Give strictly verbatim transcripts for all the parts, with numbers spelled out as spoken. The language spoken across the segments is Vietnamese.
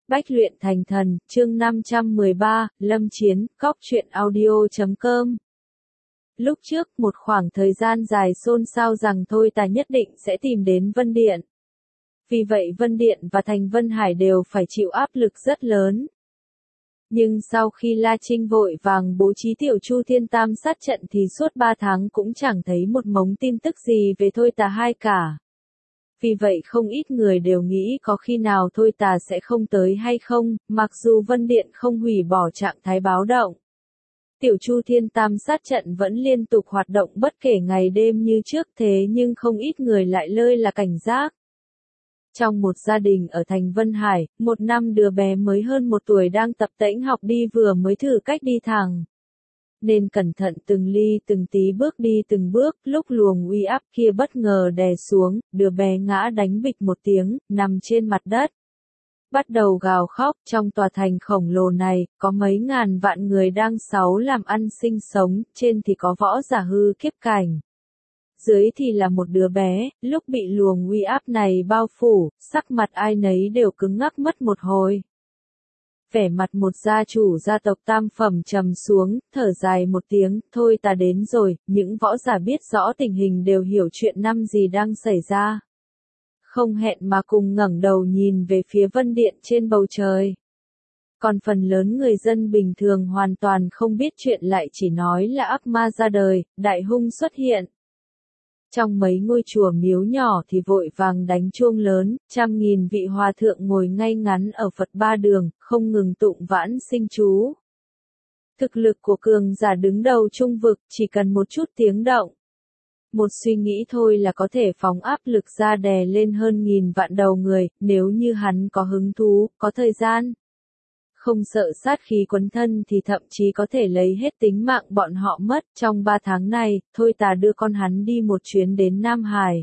Bách luyện thành thần, chương năm trăm mười ba, Lâm Chiến, Cóc truyện audio chấm com. Lúc trước, một khoảng thời gian dài xôn xao rằng thôi ta nhất định sẽ tìm đến Vân Điện. Vì vậy Vân Điện và Thành Vân Hải đều phải chịu áp lực rất lớn. Nhưng sau khi La Trinh vội vàng bố trí tiểu Chu Thiên Tam sát trận thì suốt ba tháng cũng chẳng thấy một mống tin tức gì về thôi tà hai cả. Vì vậy không ít người đều nghĩ có khi nào thôi tà sẽ không tới hay không, mặc dù Vân Điện không hủy bỏ trạng thái báo động. Tiểu Chu Thiên Tam sát trận vẫn liên tục hoạt động bất kể ngày đêm như trước, thế nhưng không ít người lại lơi là cảnh giác. Trong một gia đình ở thành Vân Hải, một năm đứa bé mới hơn một tuổi đang tập tễnh học đi vừa mới thử cách đi thẳng. Nên cẩn thận từng ly từng tí bước đi từng bước, lúc luồng uy áp kia bất ngờ đè xuống, đứa bé ngã đánh bịch một tiếng, nằm trên mặt đất. Bắt đầu gào khóc, trong tòa thành khổng lồ này, có mấy ngàn vạn người đang sáu làm ăn sinh sống, trên thì có võ giả hư kiếp cảnh. Dưới thì là một đứa bé, lúc bị luồng uy áp này bao phủ, sắc mặt ai nấy đều cứng ngắc mất một hồi. Vẻ mặt một gia chủ gia tộc tam phẩm trầm xuống, thở dài một tiếng, thôi ta đến rồi, những võ giả biết rõ tình hình đều hiểu chuyện năm gì đang xảy ra. Không hẹn mà cùng ngẩng đầu nhìn về phía Vân Điện trên bầu trời. Còn phần lớn người dân bình thường hoàn toàn không biết chuyện lại chỉ nói là ác ma ra đời, đại hung xuất hiện. Trong mấy ngôi chùa miếu nhỏ thì vội vàng đánh chuông lớn, trăm nghìn vị hòa thượng ngồi ngay ngắn ở Phật ba đường, không ngừng tụng vãn sinh chú. Thực lực của cường giả đứng đầu trung vực chỉ cần một chút tiếng động. Một suy nghĩ thôi là có thể phóng áp lực ra đè lên hơn nghìn vạn đầu người, nếu như hắn có hứng thú, có thời gian. Không sợ sát khí quấn thân thì thậm chí có thể lấy hết tính mạng bọn họ mất. Trong ba tháng này, thôi ta đưa con hắn đi một chuyến đến Nam Hải.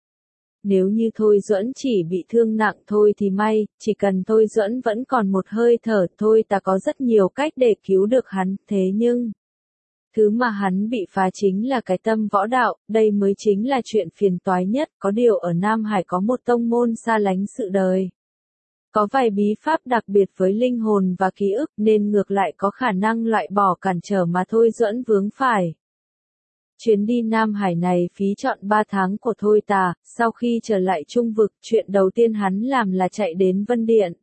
Nếu như Thôi Duẫn chỉ bị thương nặng thôi thì may, chỉ cần Thôi Duẫn vẫn còn một hơi thở thôi ta có rất nhiều cách để cứu được hắn, thế nhưng... Thứ mà hắn bị phá chính là cái tâm võ đạo, đây mới chính là chuyện phiền toái nhất, có điều ở Nam Hải có một tông môn xa lánh sự đời. Có vài bí pháp đặc biệt với linh hồn và ký ức nên ngược lại có khả năng loại bỏ cản trở mà Thôi Duẫn vướng phải. Chuyến đi Nam Hải này phí trọn ba tháng của Thôi tà, sau khi trở lại trung vực, chuyện đầu tiên hắn làm là chạy đến Vân Điện.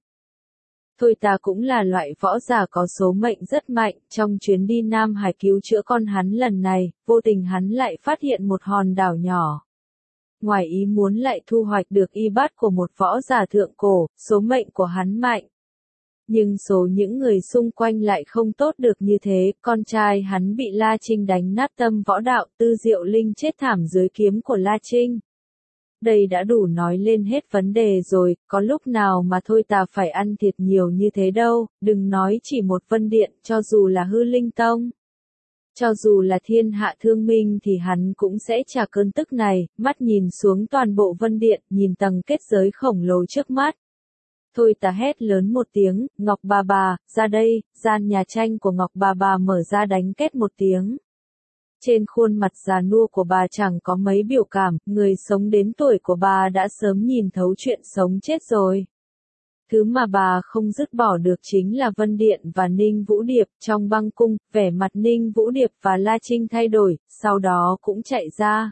Thôi tà cũng là loại võ giả có số mệnh rất mạnh, trong chuyến đi Nam Hải cứu chữa con hắn lần này, vô tình hắn lại phát hiện một hòn đảo nhỏ. Ngoài ý muốn lại thu hoạch được y bát của một võ giả thượng cổ, số mệnh của hắn mạnh. Nhưng số những người xung quanh lại không tốt được như thế, con trai hắn bị La Trinh đánh nát tâm võ đạo, Tư Diệu Linh chết thảm dưới kiếm của La Trinh. Đây đã đủ nói lên hết vấn đề rồi, có lúc nào mà thôi ta phải ăn thiệt nhiều như thế đâu, đừng nói chỉ một Vân Điện, cho dù là Hư Linh Tông. Cho dù là thiên hạ thương minh thì hắn cũng sẽ trả cơn tức này, mắt nhìn xuống toàn bộ Vân Điện, nhìn tầng kết giới khổng lồ trước mắt. Thôi ta hét lớn một tiếng, Ngọc bà bà, ra đây, gian nhà tranh của Ngọc bà bà mở ra đánh két một tiếng. Trên khuôn mặt già nua của bà chẳng có mấy biểu cảm, người sống đến tuổi của bà đã sớm nhìn thấu chuyện sống chết rồi. Thứ mà bà không dứt bỏ được chính là Vân Điện và Ninh Vũ Điệp. Trong băng cung, vẻ mặt Ninh Vũ Điệp và La Trinh thay đổi, sau đó cũng chạy ra.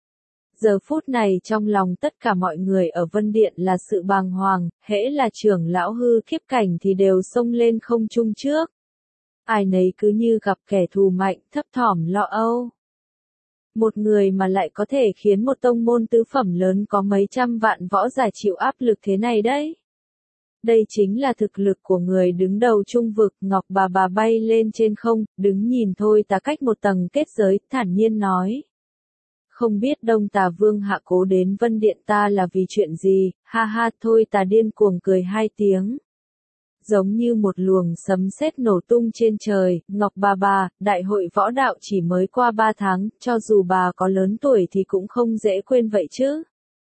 Giờ phút này trong lòng tất cả mọi người ở Vân Điện là sự bàng hoàng, hễ là trưởng lão hư kiếp cảnh thì đều xông lên không trung trước. Ai nấy cứ như gặp kẻ thù mạnh, thấp thỏm lo âu. Một người mà lại có thể khiến một tông môn tứ phẩm lớn có mấy trăm vạn võ giả chịu áp lực thế này đấy. Đây chính là thực lực của người đứng đầu trung vực. Ngọc bà bà bay lên trên không, đứng nhìn Thôi ta cách một tầng kết giới, thản nhiên nói. Không biết Đông Tà Vương hạ cố đến Vân Điện ta là vì chuyện gì, ha ha. Thôi ta điên cuồng cười hai tiếng. Giống như một luồng sấm sét nổ tung trên trời, Ngọc bà bà, đại hội võ đạo chỉ mới qua ba tháng, cho dù bà có lớn tuổi thì cũng không dễ quên vậy chứ.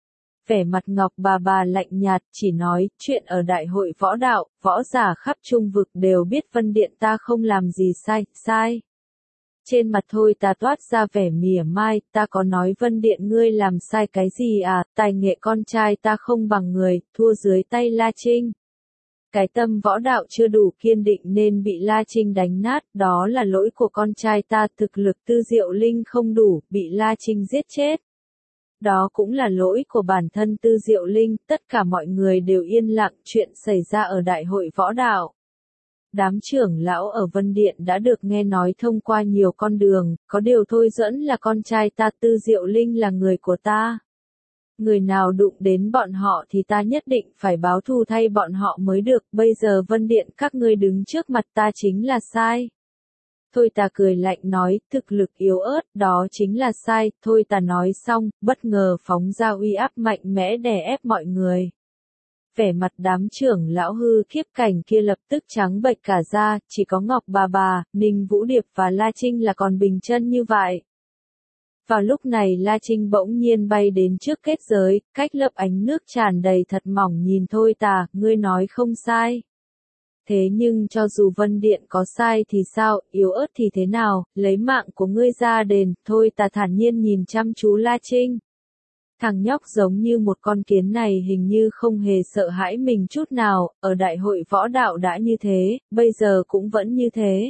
Vẻ mặt Ngọc bà bà lạnh nhạt, chỉ nói, chuyện ở đại hội võ đạo, võ giả khắp trung vực đều biết Vân Điện ta không làm gì sai, sai. Trên mặt Thôi ta toát ra vẻ mỉa mai, ta có nói Vân Điện ngươi làm sai cái gì à, tài nghệ con trai ta không bằng người, thua dưới tay La Trinh. Cái tâm võ đạo chưa đủ kiên định nên bị La Trinh đánh nát, đó là lỗi của con trai ta, thực lực Tư Diệu Linh không đủ, bị La Trinh giết chết. Đó cũng là lỗi của bản thân Tư Diệu Linh, tất cả mọi người đều yên lặng, chuyện xảy ra ở đại hội võ đạo. Đám trưởng lão ở Vân Điện đã được nghe nói thông qua nhiều con đường, có điều thôi dẫn là con trai ta, Tư Diệu Linh là người của ta. Người nào đụng đến bọn họ thì ta nhất định phải báo thù thay bọn họ mới được, bây giờ Vân Điện các ngươi đứng trước mặt ta chính là sai. Thôi ta cười lạnh nói, thực lực yếu ớt, đó chính là sai, thôi ta nói xong, bất ngờ phóng ra uy áp mạnh mẽ đè ép mọi người. Vẻ mặt đám trưởng lão hư khiếp cảnh kia lập tức trắng bệch cả ra, chỉ có Ngọc Bà Bà, Ninh Vũ Điệp và La Trinh là còn bình chân như vậy. Vào lúc này La Trinh bỗng nhiên bay đến trước kết giới, cách lớp ánh nước tràn đầy thật mỏng nhìn thôi ta, ngươi nói không sai. Thế nhưng cho dù Vân Điện có sai thì sao, yếu ớt thì thế nào, lấy mạng của ngươi ra đền, thôi ta thản nhiên nhìn chăm chú La Trinh. Thằng nhóc giống như một con kiến này hình như không hề sợ hãi mình chút nào, ở đại hội võ đạo đã như thế, bây giờ cũng vẫn như thế.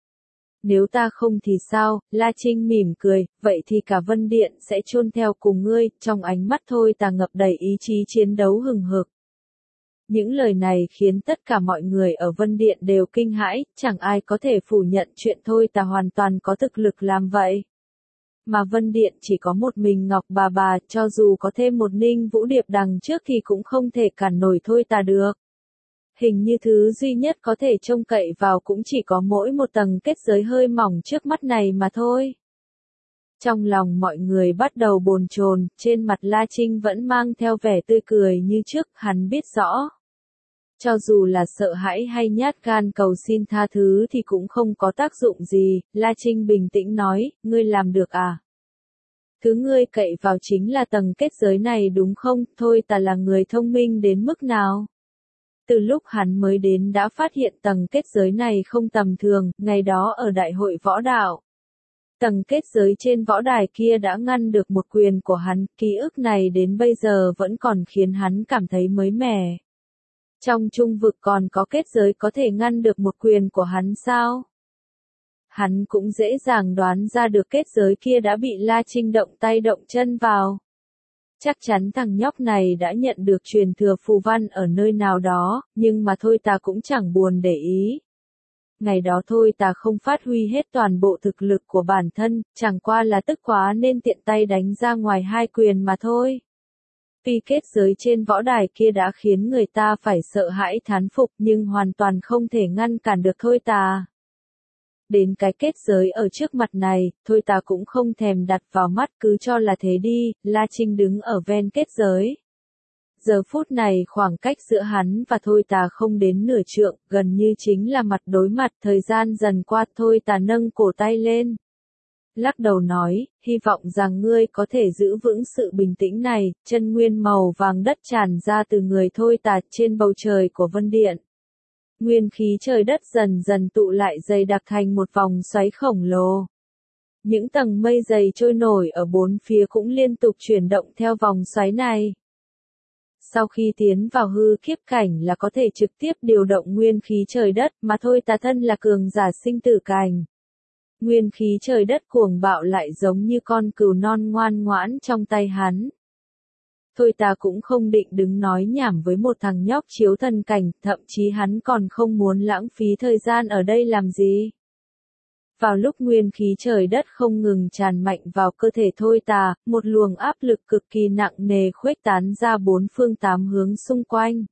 Nếu ta không thì sao, La Trinh mỉm cười, vậy thì cả Vân Điện sẽ chôn theo cùng ngươi, trong ánh mắt thôi ta ngập đầy ý chí chiến đấu hừng hực. Những lời này khiến tất cả mọi người ở Vân Điện đều kinh hãi, chẳng ai có thể phủ nhận chuyện thôi ta hoàn toàn có thực lực làm vậy. Mà Vân Điện chỉ có một mình Ngọc Bà Bà, cho dù có thêm một Ninh Vũ Điệp đằng trước thì cũng không thể cản nổi thôi ta được. Hình như thứ duy nhất có thể trông cậy vào cũng chỉ có mỗi một tầng kết giới hơi mỏng trước mắt này mà thôi. Trong lòng mọi người bắt đầu bồn chồn, trên mặt La Trinh vẫn mang theo vẻ tươi cười như trước, hắn biết rõ. Cho dù là sợ hãi hay nhát gan cầu xin tha thứ thì cũng không có tác dụng gì, La Trinh bình tĩnh nói, ngươi làm được à? Thứ ngươi cậy vào chính là tầng kết giới này đúng không? Thôi ta là người thông minh đến mức nào? Từ lúc hắn mới đến đã phát hiện tầng kết giới này không tầm thường, ngày đó ở đại hội võ đạo. Tầng kết giới trên võ đài kia đã ngăn được một quyền của hắn, ký ức này đến bây giờ vẫn còn khiến hắn cảm thấy mới mẻ. Trong trung vực còn có kết giới có thể ngăn được một quyền của hắn sao? Hắn cũng dễ dàng đoán ra được kết giới kia đã bị La Trinh động tay động chân vào. Chắc chắn thằng nhóc này đã nhận được truyền thừa phù văn ở nơi nào đó, nhưng mà thôi ta cũng chẳng buồn để ý. Ngày đó thôi ta không phát huy hết toàn bộ thực lực của bản thân, chẳng qua là tức quá nên tiện tay đánh ra ngoài hai quyền mà thôi. Tuy kết giới trên võ đài kia đã khiến người ta phải sợ hãi thán phục nhưng hoàn toàn không thể ngăn cản được thôi ta. Đến cái kết giới ở trước mặt này, thôi ta cũng không thèm đặt vào mắt cứ cho là thế đi, La Trinh đứng ở ven kết giới. Giờ phút này khoảng cách giữa hắn và thôi ta không đến nửa trượng, gần như chính là mặt đối mặt, thời gian dần qua thôi ta nâng cổ tay lên. Lắc đầu nói, hy vọng rằng ngươi có thể giữ vững sự bình tĩnh này, chân nguyên màu vàng đất tràn ra từ người thôi ta trên bầu trời của Vân Điện. Nguyên khí trời đất dần dần tụ lại dày đặc thành một vòng xoáy khổng lồ. Những tầng mây dày trôi nổi ở bốn phía cũng liên tục chuyển động theo vòng xoáy này. Sau khi tiến vào hư kiếp cảnh là có thể trực tiếp điều động nguyên khí trời đất, mà thôi ta thân là cường giả sinh tử cảnh. Nguyên khí trời đất cuồng bạo lại giống như con cừu non ngoan ngoãn trong tay hắn. Thôi ta cũng không định đứng nói nhảm với một thằng nhóc chiếu thần cảnh, thậm chí hắn còn không muốn lãng phí thời gian ở đây làm gì. Vào lúc nguyên khí trời đất không ngừng tràn mạnh vào cơ thể thôi ta, một luồng áp lực cực kỳ nặng nề khuếch tán ra bốn phương tám hướng xung quanh.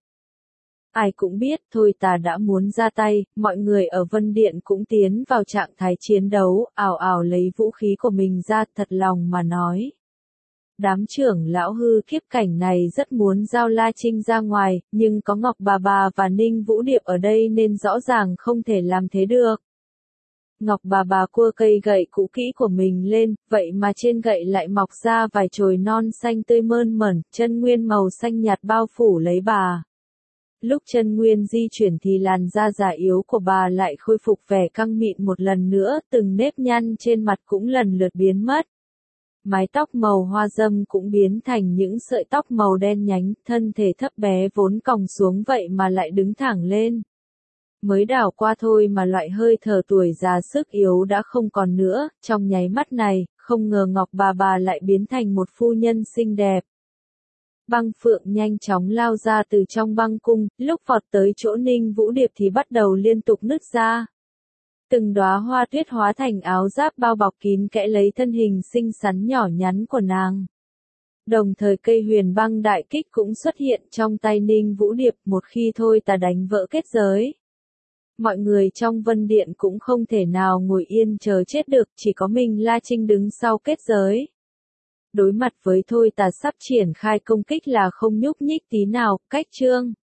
Ai cũng biết thôi ta đã muốn ra tay, mọi người ở Vân Điện cũng tiến vào trạng thái chiến đấu, ào ào lấy vũ khí của mình ra, thật lòng mà nói. Đám trưởng lão hư kiếp cảnh này rất muốn giao La Trinh ra ngoài, nhưng có Ngọc Bà Bà và Ninh Vũ Điệp ở đây nên rõ ràng không thể làm thế được. Ngọc Bà Bà cua cây gậy cũ kỹ của mình lên, vậy mà trên gậy lại mọc ra vài chồi non xanh tươi mơn mởn, chân nguyên màu xanh nhạt bao phủ lấy bà. Lúc chân nguyên di chuyển thì làn da già yếu của bà lại khôi phục vẻ căng mịn một lần nữa, từng nếp nhăn trên mặt cũng lần lượt biến mất. Mái tóc màu hoa dâm cũng biến thành những sợi tóc màu đen nhánh, thân thể thấp bé vốn còng xuống vậy mà lại đứng thẳng lên. Mới đảo qua thôi mà loại hơi thở tuổi già sức yếu đã không còn nữa, trong nháy mắt này, không ngờ Ngọc bà bà lại biến thành một phu nhân xinh đẹp. Băng Phượng nhanh chóng lao ra từ trong băng cung, lúc vọt tới chỗ Ninh Vũ Điệp thì bắt đầu liên tục nứt ra. Từng đóa hoa tuyết hóa thành áo giáp bao bọc kín kẽ lấy thân hình xinh xắn nhỏ nhắn của nàng. Đồng thời cây huyền băng đại kích cũng xuất hiện trong tay Ninh Vũ Điệp, một khi thôi ta đánh vỡ kết giới. Mọi người trong Vân Điện cũng không thể nào ngồi yên chờ chết được, chỉ có mình La Trinh đứng sau kết giới. Đối mặt với thôi ta sắp triển khai công kích là không nhúc nhích tí nào, cách trương.